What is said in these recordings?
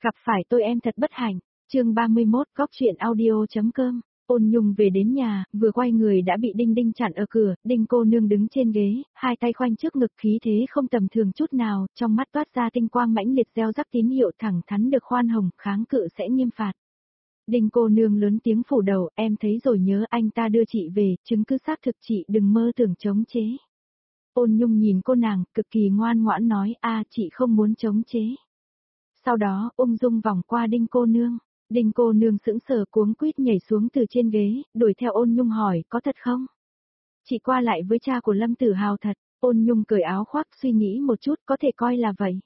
Gặp phải tôi em thật bất hạnh. Chương 31, góc truyện audio.com. Ôn Nhung về đến nhà, vừa quay người đã bị Đinh Đinh chặn ở cửa. Đinh cô nương đứng trên ghế, hai tay khoanh trước ngực, khí thế không tầm thường chút nào, trong mắt toát ra tinh quang mãnh liệt, gieo rắc tín hiệu thẳng thắn được khoan hồng, kháng cự sẽ nghiêm phạt. Đinh cô nương lớn tiếng phủ đầu, em thấy rồi, nhớ anh ta đưa chị về, chứng cứ xác thực, chị đừng mơ tưởng chống chế. Ôn Nhung nhìn cô nàng, cực kỳ ngoan ngoãn nói, chị không muốn chống chế. Sau đó, ung dung vòng qua Đinh cô nương. Đinh cô nương sững sờ, cuống quýt nhảy xuống từ trên ghế, đuổi theo Ôn Nhung hỏi, có thật không? Chị qua lại với cha của Lâm Tử Hào thật. Ôn Nhung cởi áo khoác, suy nghĩ một chút, có thể coi là vậy.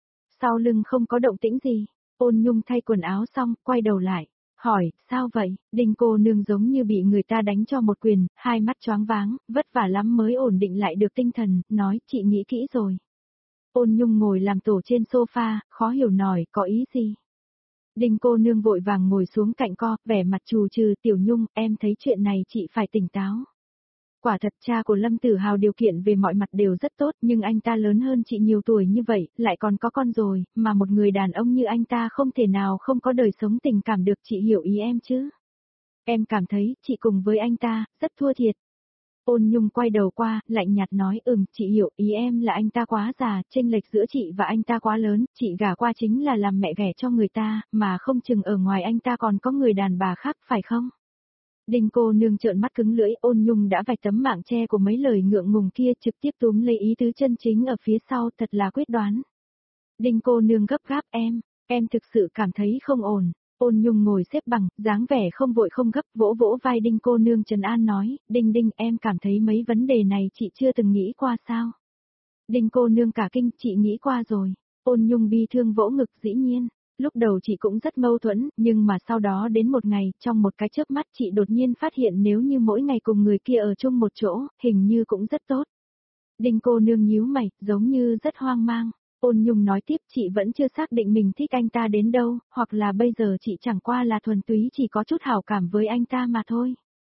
Sau lưng không có động tĩnh gì. Ôn Nhung thay quần áo xong, quay đầu lại, hỏi, sao vậy? Đinh cô nương giống như bị người ta đánh cho một quyền, hai mắt choáng váng, vất vả lắm mới ổn định lại được tinh thần, nói, chị nghĩ kỹ rồi. Ôn Nhung ngồi làm tổ trên sofa, khó hiểu nói, có ý gì? Đinh cô nương vội vàng ngồi xuống cạnh co, vẻ mặt trù trừ, Tiểu Nhung, em thấy chuyện này chị phải tỉnh táo. Quả thật cha của Lâm Tử Hào điều kiện về mọi mặt đều rất tốt, nhưng anh ta lớn hơn chị nhiều tuổi như vậy, lại còn có con rồi, mà một người đàn ông như anh ta không thể nào không có đời sống tình cảm được, chị hiểu ý em chứ? Em cảm thấy, chị cùng với anh ta, rất thua thiệt. Ôn Nhung quay đầu qua, lạnh nhạt nói, chị hiểu, ý em là anh ta quá già, chênh lệch giữa chị và anh ta quá lớn, chị gả qua chính là làm mẹ ghẻ cho người ta, mà không chừng ở ngoài anh ta còn có người đàn bà khác, phải không? Đinh cô nương trợn mắt cứng lưỡi, Ôn Nhung đã vạch tấm mạng che của mấy lời ngượng ngùng kia, trực tiếp túm lấy ý tứ chân chính ở phía sau, thật là quyết đoán. Đinh cô nương gấp gáp, em thực sự cảm thấy không ổn. Ôn Nhung ngồi xếp bằng, dáng vẻ không vội không gấp, vỗ vỗ vai Đinh cô nương trấn an nói, Đinh Đinh, em cảm thấy mấy vấn đề này chị chưa từng nghĩ qua sao? Đinh cô nương cả kinh, chị nghĩ qua rồi. Ôn Nhung bi thương vỗ ngực, dĩ nhiên. Lúc đầu chị cũng rất mâu thuẫn, nhưng mà sau đó đến một ngày, trong một cái chớp mắt chị đột nhiên phát hiện nếu như mỗi ngày cùng người kia ở chung một chỗ, hình như cũng rất tốt. Đinh cô nương nhíu mày, giống như rất hoang mang. Ôn Nhung nói tiếp, chị vẫn chưa xác định mình thích anh ta đến đâu, hoặc là bây giờ chị chẳng qua là thuần túy chỉ có chút hảo cảm với anh ta mà thôi.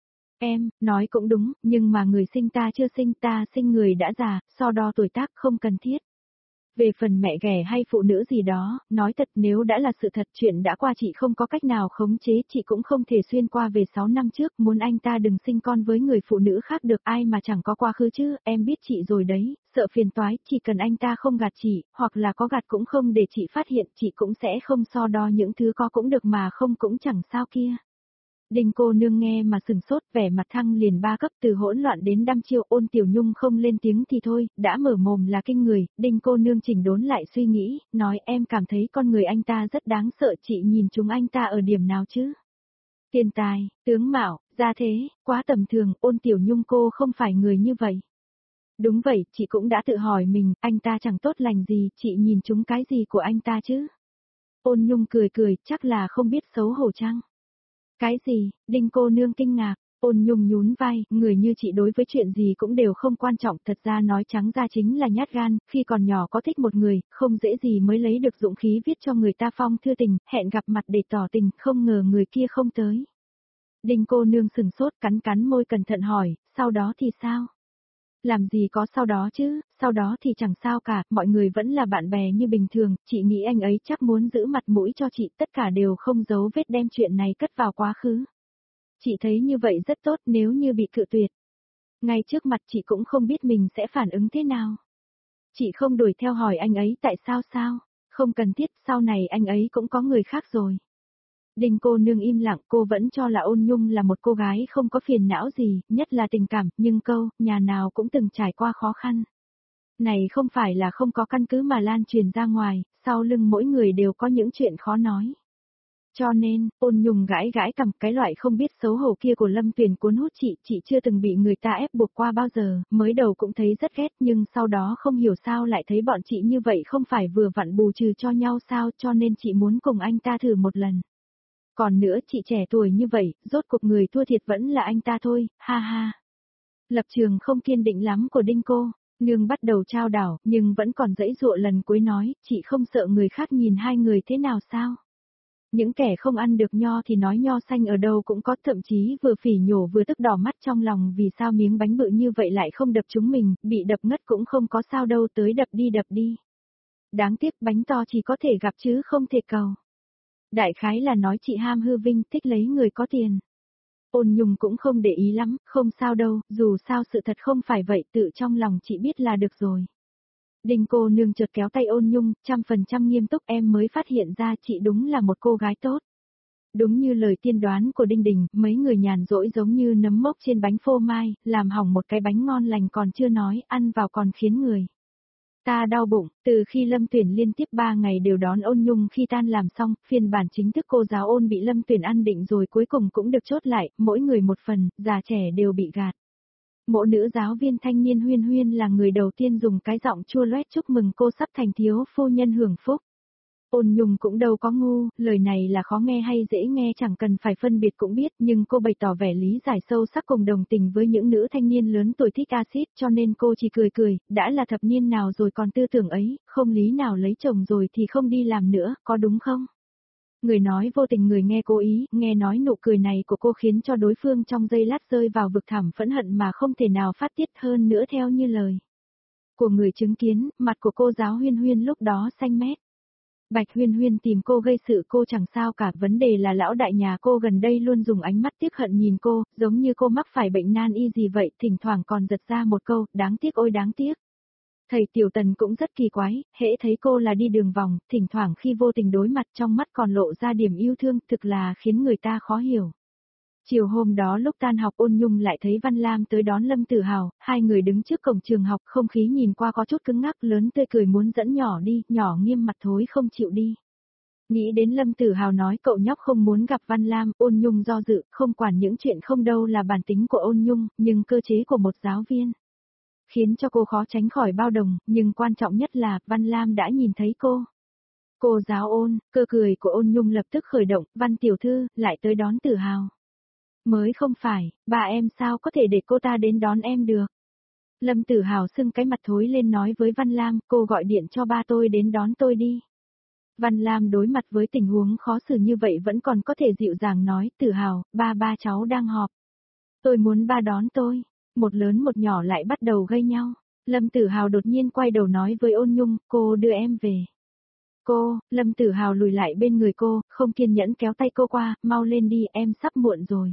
Em, nói cũng đúng, nhưng mà người sinh ta chưa sinh, ta sinh người đã già, so đo tuổi tác không cần thiết. Về phần mẹ ghẻ hay phụ nữ gì đó, nói thật nếu đã là sự thật, chuyện đã qua chị không có cách nào khống chế, chị cũng không thể xuyên qua về 6 năm trước, muốn anh ta đừng sinh con với người phụ nữ khác được, ai mà chẳng có quá khứ chứ, em biết chị rồi đấy, sợ phiền toái, chỉ cần anh ta không gạt chị, hoặc là có gạt cũng không để chị phát hiện, chị cũng sẽ không so đo những thứ có cũng được mà không cũng chẳng sao kia. Đinh cô nương nghe mà sừng sốt, vẻ mặt thăng liền 3 cấp, từ hỗn loạn đến đăm chiêu. Ôn Tiểu Nhung không lên tiếng thì thôi, đã mở mồm là kinh người. Đinh cô nương chỉnh đốn lại suy nghĩ, nói, em cảm thấy con người anh ta rất đáng sợ, chị nhìn chúng anh ta ở điểm nào chứ? Tiền tài, tướng mạo, gia thế, quá tầm thường. Ôn Tiểu Nhung, cô không phải người như vậy. Đúng vậy, chị cũng đã tự hỏi mình, anh ta chẳng tốt lành gì, chị nhìn chúng cái gì của anh ta chứ? Ôn Nhung cười cười, chắc là không biết xấu hổ chăng? Cái gì? Đinh cô nương kinh ngạc. Ôn Nhung nhún vai, người như chị đối với chuyện gì cũng đều không quan trọng, thật ra nói trắng ra chính là nhát gan, khi còn nhỏ có thích một người, không dễ gì mới lấy được dũng khí viết cho người ta phong thư tình, hẹn gặp mặt để tỏ tình, không ngờ người kia không tới. Đinh cô nương sừng sốt, cắn cắn môi cẩn thận hỏi, sau đó thì sao? Làm gì có sau đó chứ, sau đó thì chẳng sao cả, mọi người vẫn là bạn bè như bình thường, chị nghĩ anh ấy chắc muốn giữ mặt mũi cho chị, tất cả đều không giấu vết đem chuyện này cất vào quá khứ. Chị thấy như vậy rất tốt, nếu như bị cự tuyệt. Ngay trước mặt chị cũng không biết mình sẽ phản ứng thế nào. Chị không đuổi theo hỏi anh ấy tại sao, không cần thiết, sau này anh ấy cũng có người khác rồi. Đinh cô nương im lặng, cô vẫn cho là Ôn Nhung là một cô gái không có phiền não gì, nhất là tình cảm, nhưng câu, nhà nào cũng từng trải qua khó khăn. Này không phải là không có căn cứ mà lan truyền ra ngoài, sau lưng mỗi người đều có những chuyện khó nói. Cho nên, Ôn Nhung gãi gãi cằm, cái loại không biết xấu hổ kia của Lâm Tuyền cuốn hút chị chưa từng bị người ta ép buộc qua bao giờ, mới đầu cũng thấy rất ghét nhưng sau đó không hiểu sao lại thấy bọn chị như vậy không phải vừa vặn bù trừ cho nhau sao, cho nên chị muốn cùng anh ta thử một lần. Còn nữa, chị trẻ tuổi như vậy, rốt cuộc người thua thiệt vẫn là anh ta thôi, ha ha. Lập trường không kiên định lắm của Đinh cô nương bắt đầu trao đảo, nhưng vẫn còn giãy giụa lần cuối nói, chị không sợ người khác nhìn hai người thế nào sao? Những kẻ không ăn được nho thì nói nho xanh ở đâu cũng có, thậm chí vừa phỉ nhổ vừa tức đỏ mắt trong lòng, vì sao miếng bánh bự như vậy lại không đập chúng mình, bị đập ngất cũng không có sao đâu, tới đập đi. Đáng tiếc bánh to chỉ có thể gặp chứ không thể cầu. Đại khái là nói chị ham hư vinh, thích lấy người có tiền. Ôn Nhung cũng không để ý lắm, không sao đâu, dù sao sự thật không phải vậy, tự trong lòng chị biết là được rồi. Đinh cô nương chợt kéo tay Ôn Nhung, 100% nghiêm túc, em mới phát hiện ra chị đúng là một cô gái tốt. Đúng như lời tiên đoán của Đinh Đình, mấy người nhàn rỗi giống như nấm mốc trên bánh phô mai, làm hỏng một cái bánh ngon lành còn chưa nói, ăn vào còn khiến người ta đau bụng. Từ khi Lâm Tuyển liên tiếp 3 ngày đều đón Ôn Nhung khi tan làm xong, phiên bản chính thức cô giáo Ôn bị Lâm Tuyển ăn định rồi cuối cùng cũng được chốt lại, mỗi người một phần, già trẻ đều bị gạt. Mộ nữ giáo viên thanh niên Huyên Huyên là người đầu tiên dùng cái giọng chua loét chúc mừng cô sắp thành thiếu phu nhân hưởng phúc. Ôn Nhung cũng đâu có ngu, lời này là khó nghe hay dễ nghe chẳng cần phải phân biệt cũng biết, nhưng cô bày tỏ vẻ lý giải sâu sắc cùng đồng tình với những nữ thanh niên lớn tuổi thích axit, cho nên cô chỉ cười cười, đã là thập niên nào rồi còn tư tưởng ấy, không lý nào lấy chồng rồi thì không đi làm nữa, có đúng không? Người nói vô tình người nghe cố ý, nghe nói nụ cười này của cô khiến cho đối phương trong giây lát rơi vào vực thẳm phẫn hận mà không thể nào phát tiết hơn nữa theo như lời của người chứng kiến, mặt của cô giáo Huyên Huyên lúc đó xanh mét. Bạch Huyên Huyên tìm cô gây sự cô chẳng sao cả, vấn đề là lão đại nhà cô gần đây luôn dùng ánh mắt tiếc hận nhìn cô, giống như cô mắc phải bệnh nan y gì vậy, thỉnh thoảng còn giật ra một câu, đáng tiếc ôi đáng tiếc. Thầy Tiểu Tần cũng rất kỳ quái, hễ thấy cô là đi đường vòng, thỉnh thoảng khi vô tình đối mặt trong mắt còn lộ ra điểm yêu thương, thực là khiến người ta khó hiểu. Chiều hôm đó lúc tan học Ôn Nhung lại thấy Văn Lam tới đón Lâm Tử Hào, hai người đứng trước cổng trường học, không khí nhìn qua có chút cứng ngắc, lớn tươi cười muốn dẫn nhỏ đi, nhỏ nghiêm mặt thối không chịu đi. Nghĩ đến Lâm Tử Hào nói cậu nhóc không muốn gặp Văn Lam, Ôn Nhung do dự, không quản những chuyện không đâu là bản tính của Ôn Nhung, nhưng cơ chế của một giáo viên khiến cho cô khó tránh khỏi bao đồng, nhưng quan trọng nhất là Văn Lam đã nhìn thấy cô. Cô giáo Ôn, cơ cười của Ôn Nhung lập tức khởi động, Văn tiểu thư, lại tới đón Tử Hào. Mới không phải, bà em sao có thể để cô ta đến đón em được. Lâm Tử Hào sưng cái mặt thối lên nói với Văn Lam, cô gọi điện cho ba tôi đến đón tôi đi. Văn Lam đối mặt với tình huống khó xử như vậy vẫn còn có thể dịu dàng nói, Tử Hào, ba cháu đang họp. Tôi muốn ba đón tôi. Một lớn một nhỏ lại bắt đầu gây nhau. Lâm Tử Hào đột nhiên quay đầu nói với Ôn Nhung, cô đưa em về. Cô, Lâm Tử Hào lùi lại bên người cô, không kiên nhẫn kéo tay cô qua, mau lên đi, em sắp muộn rồi.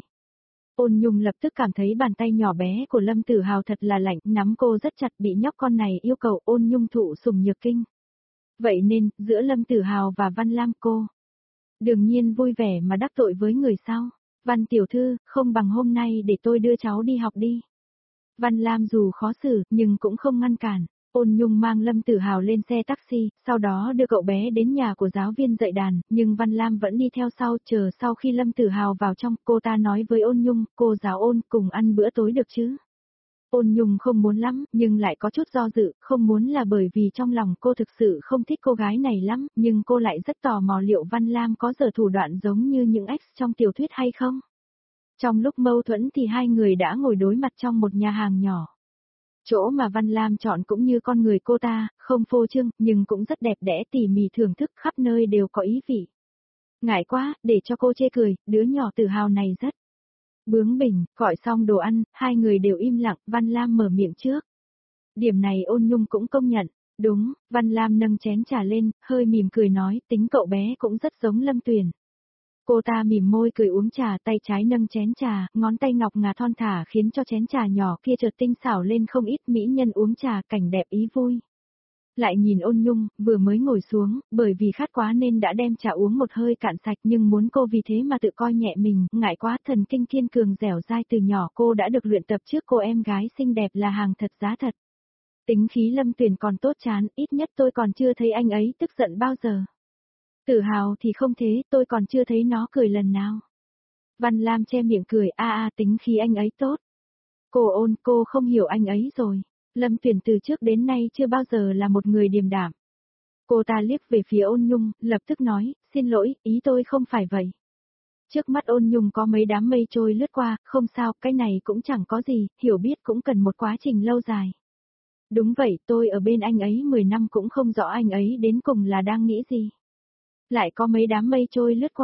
Ôn Nhung lập tức cảm thấy bàn tay nhỏ bé của Lâm Tử Hào thật là lạnh, nắm cô rất chặt, bị nhóc con này yêu cầu Ôn Nhung thụ sủng nhược kinh. Vậy nên, giữa Lâm Tử Hào và Văn Lam cô đương nhiên vui vẻ mà đắc tội với người sau. Văn tiểu thư, không bằng hôm nay để tôi đưa cháu đi học đi. Văn Lam dù khó xử, nhưng cũng không ngăn cản. Ôn Nhung mang Lâm Tử Hào lên xe taxi, sau đó đưa cậu bé đến nhà của giáo viên dạy đàn, nhưng Văn Lam vẫn đi theo sau, chờ sau khi Lâm Tử Hào vào trong, cô ta nói với Ôn Nhung, cô giáo Ôn, cùng ăn bữa tối được chứ? Ôn Nhung không muốn lắm, nhưng lại có chút do dự, không muốn là bởi vì trong lòng cô thực sự không thích cô gái này lắm, nhưng cô lại rất tò mò liệu Văn Lam có giở thủ đoạn giống như những ex trong tiểu thuyết hay không? Trong lúc mâu thuẫn thì hai người đã ngồi đối mặt trong một nhà hàng nhỏ. Chỗ mà Văn Lam chọn cũng như con người cô ta, không phô trương, nhưng cũng rất đẹp đẽ tỉ mỉ thưởng thức, khắp nơi đều có ý vị. Ngại quá, để cho cô chê cười, đứa nhỏ Tử Hào này rất bướng bỉnh. Gọi xong đồ ăn, hai người đều im lặng, Văn Lam mở miệng trước. Điểm này Ôn Nhung cũng công nhận. Đúng, Văn Lam nâng chén trà lên, hơi mỉm cười nói, tính cậu bé cũng rất giống Lâm Tuyền. Cô ta mỉm môi cười uống trà, tay trái nâng chén trà, ngón tay ngọc ngà thon thả khiến cho chén trà nhỏ kia chợt tinh xảo lên không ít, mỹ nhân uống trà cảnh đẹp ý vui. Lại nhìn Ôn Nhung, vừa mới ngồi xuống, bởi vì khát quá nên đã đem trà uống một hơi cạn sạch, nhưng muốn cô vì thế mà tự coi nhẹ mình, ngại quá, thần kinh kiên cường dẻo dai từ nhỏ cô đã được luyện tập trước cô em gái xinh đẹp là hàng thật giá thật. Tính khí Lâm Tuyền còn tốt chán, ít nhất tôi còn chưa thấy anh ấy tức giận bao giờ. Tử Hào thì không thế, tôi còn chưa thấy nó cười lần nào. Văn Lam che miệng cười, tính khí anh ấy tốt. Cô Ôn, cô không hiểu anh ấy rồi. Lâm Tuyền từ trước đến nay chưa bao giờ là một người điềm đạm. Cô ta liếc về phía Ôn Nhung, lập tức nói, xin lỗi, ý tôi không phải vậy. Trước mắt Ôn Nhung có mấy đám mây trôi lướt qua, không sao, cái này cũng chẳng có gì, hiểu biết cũng cần một quá trình lâu dài. Đúng vậy, tôi ở bên anh ấy 10 năm cũng không rõ anh ấy đến cùng là đang nghĩ gì. Lại có mấy đám mây trôi lướt qua.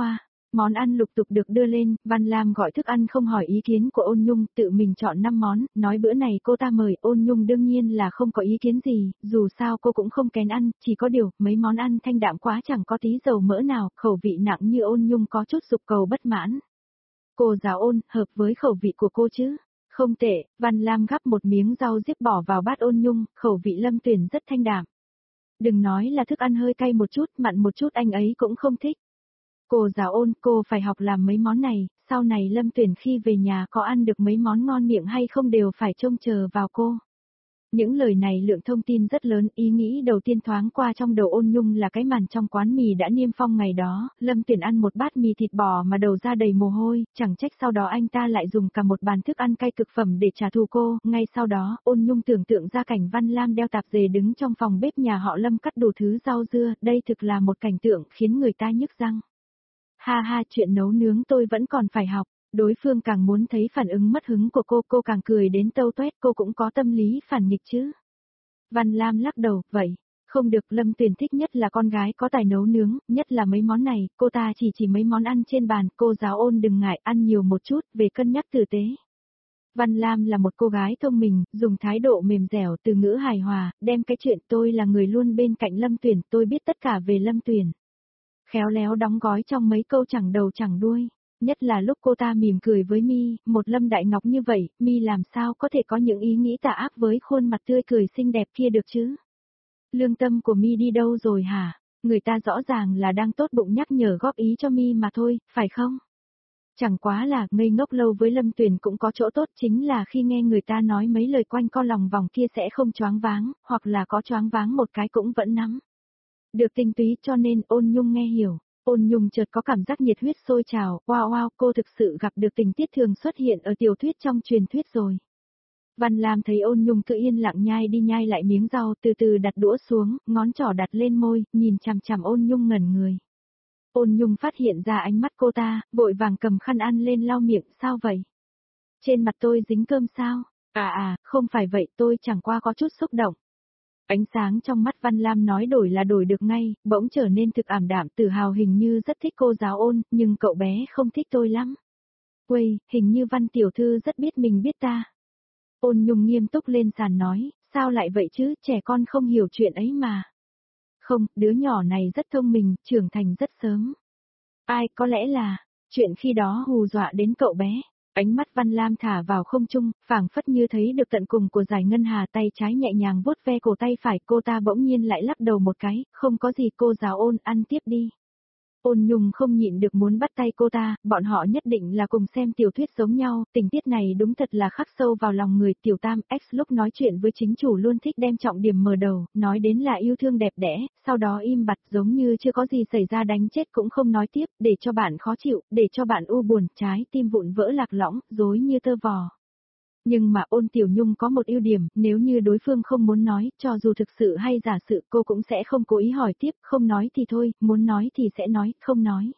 Món ăn lục tục được đưa lên, Văn Lam gọi thức ăn không hỏi ý kiến của Ôn Nhung, tự mình chọn 5 món, nói bữa này cô ta mời. Ôn Nhung đương nhiên là không có ý kiến gì, dù sao cô cũng không kén ăn, chỉ có điều, mấy món ăn thanh đạm quá chẳng có tí dầu mỡ nào, khẩu vị nặng như Ôn Nhung có chút dục cầu bất mãn. Cô giáo Ôn, hợp với khẩu vị của cô chứ? Không tệ, Văn Lam gắp một miếng rau diếp bỏ vào bát Ôn Nhung, khẩu vị Lâm Tuyển rất thanh đạm. Đừng nói là thức ăn hơi cay một chút, mặn một chút anh ấy cũng không thích. Cô giáo Ôn, cô phải học làm mấy món này, sau này Lâm Tuyển khi về nhà có ăn được mấy món ngon miệng hay không đều phải trông chờ vào cô. Những lời này lượng thông tin rất lớn, ý nghĩ đầu tiên thoáng qua trong đầu Ôn Nhung là cái màn trong quán mì đã niêm phong ngày đó, Lâm Tuyển ăn một bát mì thịt bò mà đầu ra đầy mồ hôi, chẳng trách sau đó anh ta lại dùng cả một bàn thức ăn cay cực phẩm để trả thù cô, ngay sau đó, Ôn Nhung tưởng tượng ra cảnh Văn Lam đeo tạp dề đứng trong phòng bếp nhà họ Lâm cắt đủ thứ rau dưa, đây thực là một cảnh tượng khiến người ta nhức răng. Ha ha, chuyện nấu nướng tôi vẫn còn phải học. Đối phương càng muốn thấy phản ứng mất hứng của cô càng cười đến tâu toét, cô cũng có tâm lý phản nghịch chứ. Văn Lam lắc đầu, vậy, không được, Lâm Tuyền thích nhất là con gái có tài nấu nướng, nhất là mấy món này, cô ta chỉ mấy món ăn trên bàn, cô giáo Ôn đừng ngại, ăn nhiều một chút, về cân nhắc tử tế. Văn Lam là một cô gái thông minh, dùng thái độ mềm dẻo từ ngữ hài hòa, đem cái chuyện tôi là người luôn bên cạnh Lâm Tuyền, tôi biết tất cả về Lâm Tuyền. Khéo léo đóng gói trong mấy câu chẳng đầu chẳng đuôi. Nhất là lúc cô ta mỉm cười với Mi, một Lâm Đại Ngọc như vậy, Mi làm sao có thể có những ý nghĩ tà ác với khuôn mặt tươi cười xinh đẹp kia được chứ? Lương tâm của Mi đi đâu rồi hả? Người ta rõ ràng là đang tốt bụng nhắc nhở góp ý cho Mi mà thôi, phải không? Chẳng quá là ngây ngốc lâu với Lâm Tuyền cũng có chỗ tốt, chính là khi nghe người ta nói mấy lời quanh co lòng vòng kia sẽ không choáng váng, hoặc là có choáng váng một cái cũng vẫn nắm được tinh túy, cho nên Ôn Nhung nghe hiểu. Ôn Nhung chợt có cảm giác nhiệt huyết sôi trào, wow, cô thực sự gặp được tình tiết thường xuất hiện ở tiểu thuyết trong truyền thuyết rồi. Văn Lam thấy Ôn Nhung cứ yên lặng nhai đi nhai lại miếng rau, từ từ đặt đũa xuống, ngón trỏ đặt lên môi, nhìn chằm chằm Ôn Nhung ngẩn người. Ôn Nhung phát hiện ra ánh mắt cô ta, vội vàng cầm khăn ăn lên lau miệng, sao vậy? Trên mặt tôi dính cơm sao? Không phải vậy, tôi chẳng qua có chút xúc động. Ánh sáng trong mắt Văn Lam nói đổi là đổi được ngay, bỗng trở nên thực ảm đạm, tự hào hình như rất thích cô giáo Ôn, nhưng cậu bé không thích tôi lắm. Uầy, hình như Văn tiểu thư rất biết mình biết ta. Ôn Nhung nghiêm túc lên sàn nói, sao lại vậy chứ, trẻ con không hiểu chuyện ấy mà. Không, đứa nhỏ này rất thông minh, trưởng thành rất sớm. Ai, có lẽ là, chuyện khi đó hù dọa đến cậu bé. Ánh mắt Văn Lam thả vào không trung, phảng phất như thấy được tận cùng của Giải Ngân Hà, tay trái nhẹ nhàng vuốt ve cổ tay phải, cô ta bỗng nhiên lại lắc đầu một cái, không có gì, cô giáo Ôn, ăn tiếp đi. Ôn Nhung không nhịn được muốn bắt tay cô ta, bọn họ nhất định là cùng xem tiểu thuyết giống nhau, tình tiết này đúng thật là khắc sâu vào lòng người. Tiểu Tam X lúc nói chuyện với chính chủ luôn thích đem trọng điểm mở đầu, nói đến là yêu thương đẹp đẽ, sau đó im bặt giống như chưa có gì xảy ra, đánh chết cũng không nói tiếp, để cho bạn khó chịu, để cho bạn u buồn, trái tim vụn vỡ lạc lõng, rối như tơ vò. Nhưng mà Ôn Tiểu Nhung có một ưu điểm, nếu như đối phương không muốn nói, cho dù thực sự hay giả sự cô cũng sẽ không cố ý hỏi tiếp, không nói thì thôi, muốn nói thì sẽ nói, không nói.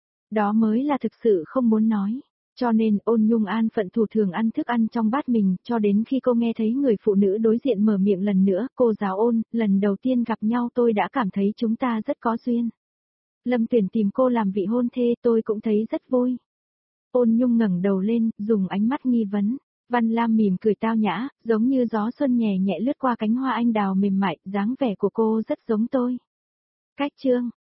Đó mới là thực sự không muốn nói. Cho nên Ôn Nhung an phận thủ thường ăn thức ăn trong bát mình, cho đến khi cô nghe thấy người phụ nữ đối diện mở miệng lần nữa, cô giáo Ôn, lần đầu tiên gặp nhau tôi đã cảm thấy chúng ta rất có duyên. Lâm Tuyển tìm cô làm vị hôn thê, tôi cũng thấy rất vui. Ôn Nhung ngẩng đầu lên, dùng ánh mắt nghi vấn. Văn Lam mỉm cười tao nhã, giống như gió xuân nhẹ nhẹ lướt qua cánh hoa anh đào mềm mại, dáng vẻ của cô rất giống tôi. Cách chương